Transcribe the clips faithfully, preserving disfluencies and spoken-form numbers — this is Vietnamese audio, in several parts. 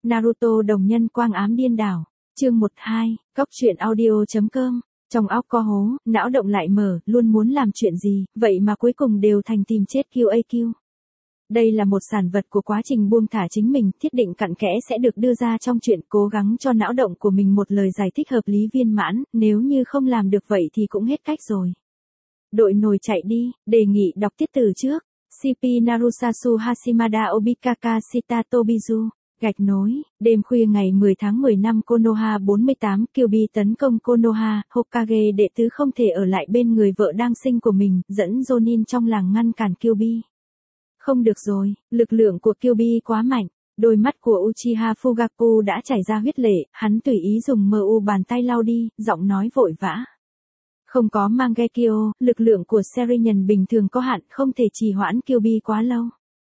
Naruto đồng nhân quang ám điên đảo. Chương một hai, Cóc truyện audio.com. Trong óc có hố, não động lại mở, luôn muốn làm chuyện gì, vậy mà cuối cùng đều thành tìm chết quy a quy. Đây là một sản vật của quá trình buông thả chính mình, thiết định cặn kẽ sẽ được đưa ra trong chuyện, cố gắng cho não động của mình một lời giải thích hợp lý viên mãn, nếu như không làm được vậy thì cũng hết cách rồi. Đội nồi chạy đi, đề nghị đọc tiết từ trước. xê pê Narusasu Hashimada Obikaka Shita Tobizu. Gạch nối, đêm khuya ngày mười tháng mười năm Konoha bốn mươi tám, Kyuubi tấn công Konoha, Hokage đệ tứ không thể ở lại bên người vợ đang sinh của mình, dẫn Jonin trong làng ngăn cản Kyuubi. Không được rồi, lực lượng của Kyuubi quá mạnh, đôi mắt của Uchiha Fugaku đã chảy ra huyết lệ, hắn tùy ý dùng mờ u bàn tay lau đi, giọng nói vội vã. Không có Mangekyo, lực lượng của Sharingan bình thường có hạn, không thể trì hoãn Kyuubi quá lâu.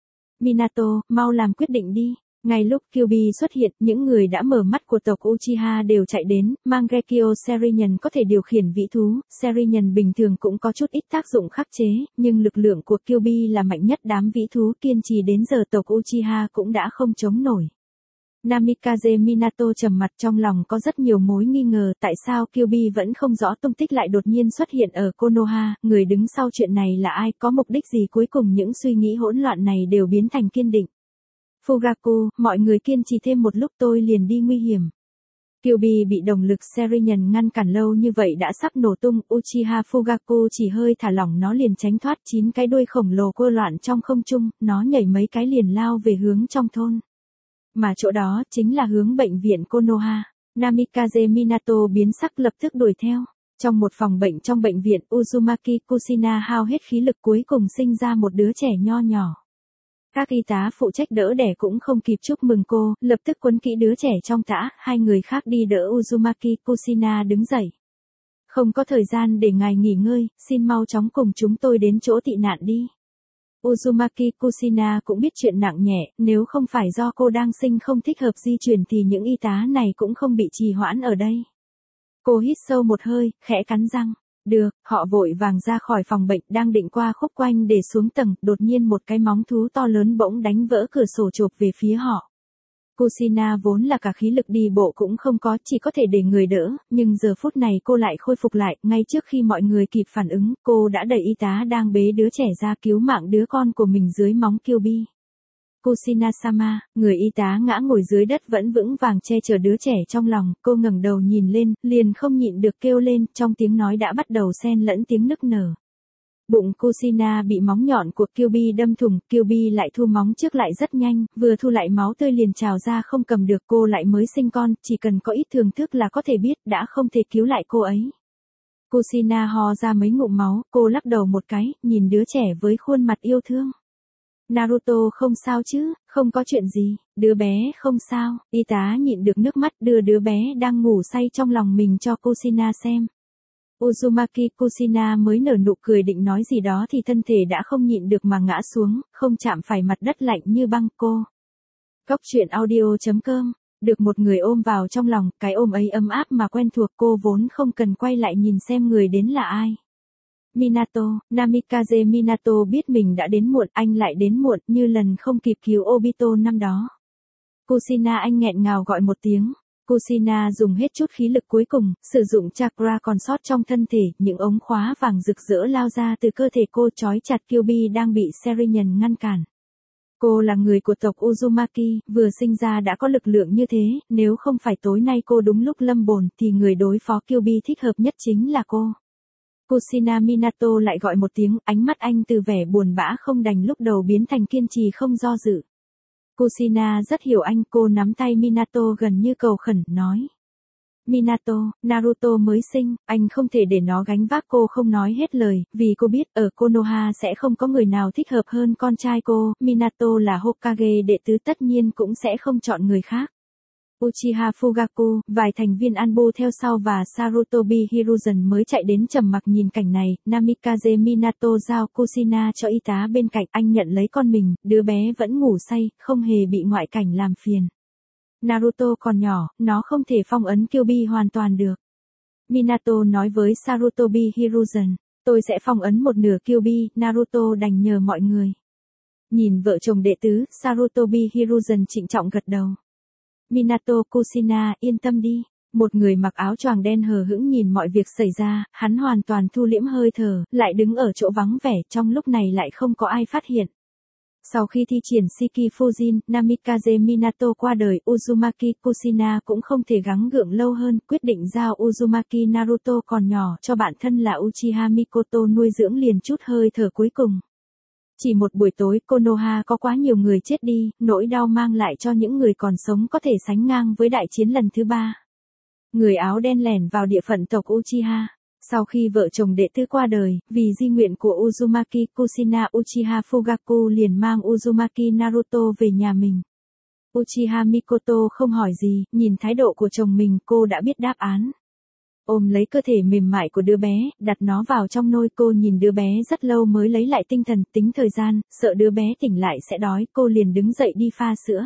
Minato, mau làm quyết định đi. Ngay lúc Kyuubi xuất hiện, những người đã mở mắt của tộc Uchiha đều chạy đến, Mangekyo Sharingan có thể điều khiển vĩ thú, Sharingan bình thường cũng có chút ít tác dụng khắc chế, nhưng lực lượng của Kyuubi là mạnh nhất đám vĩ thú, kiên trì đến giờ tộc Uchiha cũng đã không chống nổi. Namikaze Minato trầm mặt, trong lòng có rất nhiều mối nghi ngờ tại sao Kyuubi vẫn không rõ tung tích lại đột nhiên xuất hiện ở Konoha, người đứng sau chuyện này là ai, có mục đích gì. Cuối cùng những suy nghĩ hỗn loạn này đều biến thành kiên định. Fugaku, mọi người kiên trì thêm một lúc tôi liền đi nguy hiểm. Kyuubi bị đồng lực Sharingan ngăn cản lâu như vậy đã sắp nổ tung, Uchiha Fugaku chỉ hơi thả lỏng nó liền tránh thoát, chín cái đuôi khổng lồ quơ loạn trong không trung, nó nhảy mấy cái liền lao về hướng trong thôn. Mà chỗ đó chính là hướng bệnh viện Konoha. Namikaze Minato biến sắc lập tức đuổi theo. Trong một phòng bệnh trong bệnh viện, Uzumaki Kushina hao hết khí lực cuối cùng sinh ra một đứa trẻ nho nhỏ. Các y tá phụ trách đỡ đẻ cũng không kịp chúc mừng cô, lập tức quấn kỹ đứa trẻ trong tã, hai người khác đi đỡ Uzumaki Kushina đứng dậy. Không có thời gian để ngài nghỉ ngơi, xin mau chóng cùng chúng tôi đến chỗ tị nạn đi. Uzumaki Kushina cũng biết chuyện nặng nhẹ, nếu không phải do cô đang sinh không thích hợp di chuyển thì những y tá này cũng không bị trì hoãn ở đây. Cô hít sâu một hơi, khẽ cắn răng. Được, họ vội vàng ra khỏi phòng bệnh, đang định qua khúc quanh để xuống tầng, đột nhiên một cái móng thú to lớn bỗng đánh vỡ cửa sổ chộp về phía họ. Kushina vốn là cả khí lực đi bộ cũng không có, chỉ có thể để người đỡ, nhưng giờ phút này cô lại khôi phục lại, ngay trước khi mọi người kịp phản ứng, cô đã đẩy y tá đang bế đứa trẻ ra cứu mạng đứa con của mình dưới móng Kyuubi. Kushina-sama, người y tá ngã ngồi dưới đất vẫn vững vàng che chở đứa trẻ trong lòng, cô ngẩng đầu nhìn lên, liền không nhịn được kêu lên, trong tiếng nói đã bắt đầu xen lẫn tiếng nức nở. Bụng Kushina bị móng nhọn của Kyuubi đâm thủng, Kyuubi lại thu móng trước lại rất nhanh, vừa thu lại máu tươi liền trào ra không cầm được, cô lại mới sinh con, chỉ cần có ít thưởng thức là có thể biết, đã không thể cứu lại cô ấy. Kushina ho ra mấy ngụm máu, cô lắc đầu một cái, nhìn đứa trẻ với khuôn mặt yêu thương. Naruto không sao chứ, không có chuyện gì, đứa bé không sao, y tá nhịn được nước mắt đưa đứa bé đang ngủ say trong lòng mình cho Kushina xem. Uzumaki Kushina mới nở nụ cười định nói gì đó thì thân thể đã không nhịn được mà ngã xuống, không chạm phải mặt đất lạnh như băng cô. Cóc truyện audio.com, được một người ôm vào trong lòng, cái ôm ấy ấm áp mà quen thuộc, cô vốn không cần quay lại nhìn xem người đến là ai. Minato, Namikaze Minato biết mình đã đến muộn, anh lại đến muộn, như lần không kịp cứu Obito năm đó. Kushina, anh nghẹn ngào gọi một tiếng. Kushina dùng hết chút khí lực cuối cùng, sử dụng chakra còn sót trong thân thể, những ống khóa vàng rực rỡ lao ra từ cơ thể cô, trói chặt Kyuubi đang bị Sharingan ngăn cản. Cô là người của tộc Uzumaki, vừa sinh ra đã có lực lượng như thế, nếu không phải tối nay cô đúng lúc lâm bồn thì người đối phó Kyuubi thích hợp nhất chính là cô. Kushina Minato lại gọi một tiếng, ánh mắt anh từ vẻ buồn bã không đành lúc đầu biến thành kiên trì không do dự. Kushina rất hiểu anh, cô nắm tay Minato gần như cầu khẩn, nói. Minato, Naruto mới sinh, anh không thể để nó gánh vác. Cô không nói hết lời, vì cô biết ở Konoha sẽ không có người nào thích hợp hơn con trai cô, Minato là Hokage đệ tứ tất nhiên cũng sẽ không chọn người khác. Uchiha Fugaku, vài thành viên Anbu theo sau và Sarutobi Hiruzen mới chạy đến trầm mặc nhìn cảnh này, Namikaze Minato giao Kushina cho y tá bên cạnh, anh nhận lấy con mình, đứa bé vẫn ngủ say, không hề bị ngoại cảnh làm phiền. Naruto còn nhỏ, nó không thể phong ấn Kyuubi hoàn toàn được. Minato nói với Sarutobi Hiruzen, tôi sẽ phong ấn một nửa Kyuubi, Naruto đành nhờ mọi người. Nhìn vợ chồng đệ tứ, Sarutobi Hiruzen trịnh trọng gật đầu. Minato Kushina, yên tâm đi. Một người mặc áo choàng đen hờ hững nhìn mọi việc xảy ra, hắn hoàn toàn thu liễm hơi thở, lại đứng ở chỗ vắng vẻ, trong lúc này lại không có ai phát hiện. Sau khi thi triển Shiki Fujin, Namikaze Minato qua đời, Uzumaki Kushina cũng không thể gắng gượng lâu hơn, quyết định giao Uzumaki Naruto còn nhỏ cho bạn thân là Uchiha Mikoto nuôi dưỡng liền chút hơi thở cuối cùng. Chỉ một buổi tối, Konoha có quá nhiều người chết đi, nỗi đau mang lại cho những người còn sống có thể sánh ngang với đại chiến lần thứ ba. Người áo đen lẻn vào địa phận tộc Uchiha. Sau khi vợ chồng đệ tứ qua đời, vì di nguyện của Uzumaki Kushina, Uchiha Fugaku liền mang Uzumaki Naruto về nhà mình. Uchiha Mikoto không hỏi gì, nhìn thái độ của chồng mình cô đã biết đáp án. Ôm lấy cơ thể mềm mại của đứa bé, đặt nó vào trong nôi, cô nhìn đứa bé rất lâu mới lấy lại tinh thần, tính thời gian, sợ đứa bé tỉnh lại sẽ đói, cô liền đứng dậy đi pha sữa.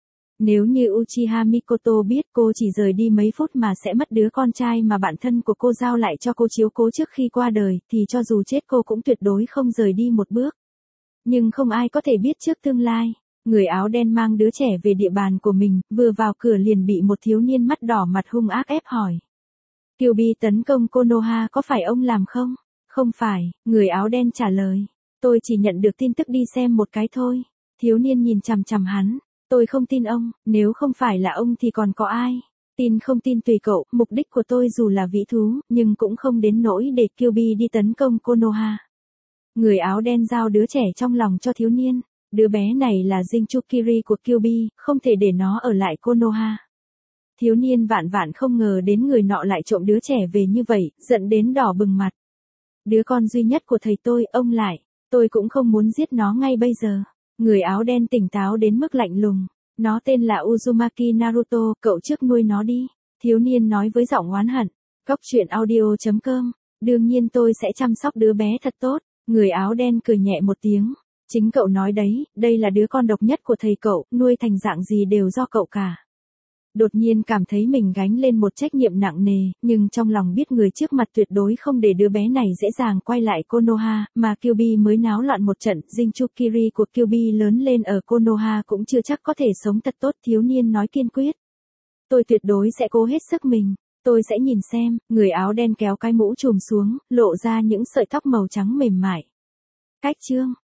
Nếu như Uchiha Mikoto biết cô chỉ rời đi mấy phút mà sẽ mất đứa con trai mà bạn thân của cô giao lại cho cô chiếu cố trước khi qua đời, thì cho dù chết cô cũng tuyệt đối không rời đi một bước. Nhưng không ai có thể biết trước tương lai. Người áo đen mang đứa trẻ về địa bàn của mình, vừa vào cửa liền bị một thiếu niên mắt đỏ mặt hung ác ép hỏi. Kyuubi tấn công Konoha có phải ông làm không? Không phải, người áo đen trả lời. Tôi chỉ nhận được tin tức đi xem một cái thôi. Thiếu niên nhìn chằm chằm hắn. Tôi không tin ông, nếu không phải là ông thì còn có ai? Tin không tin tùy cậu, mục đích của tôi dù là vĩ thú, nhưng cũng không đến nỗi để Kyuubi đi tấn công Konoha. Người áo đen giao đứa trẻ trong lòng cho thiếu niên. Đứa bé này là Jinchukiri của Kyuubi, không thể để nó ở lại Konoha. Thiếu niên vạn vạn không ngờ đến người nọ lại trộm đứa trẻ về như vậy, giận đến đỏ bừng mặt. Đứa con duy nhất của thầy tôi, ông lại. Tôi cũng không muốn giết nó ngay bây giờ. Người áo đen tỉnh táo đến mức lạnh lùng. Nó tên là Uzumaki Naruto, cậu trước nuôi nó đi. Thiếu niên nói với giọng oán hận. Cóc truyện audio chấm com. Đương nhiên tôi sẽ chăm sóc đứa bé thật tốt. Người áo đen cười nhẹ một tiếng. Chính cậu nói đấy, đây là đứa con độc nhất của thầy cậu, nuôi thành dạng gì đều do cậu cả. Đột nhiên cảm thấy mình gánh lên một trách nhiệm nặng nề, nhưng trong lòng biết người trước mặt tuyệt đối không để đứa bé này dễ dàng quay lại Konoha, mà Kyuubi mới náo loạn một trận, Jinchukiri của Kyuubi lớn lên ở Konoha cũng chưa chắc có thể sống thật tốt, thiếu niên nói kiên quyết. Tôi tuyệt đối sẽ cố hết sức mình, tôi sẽ nhìn xem, người áo đen kéo cái mũ trùm xuống, lộ ra những sợi tóc màu trắng mềm mại. Cách chương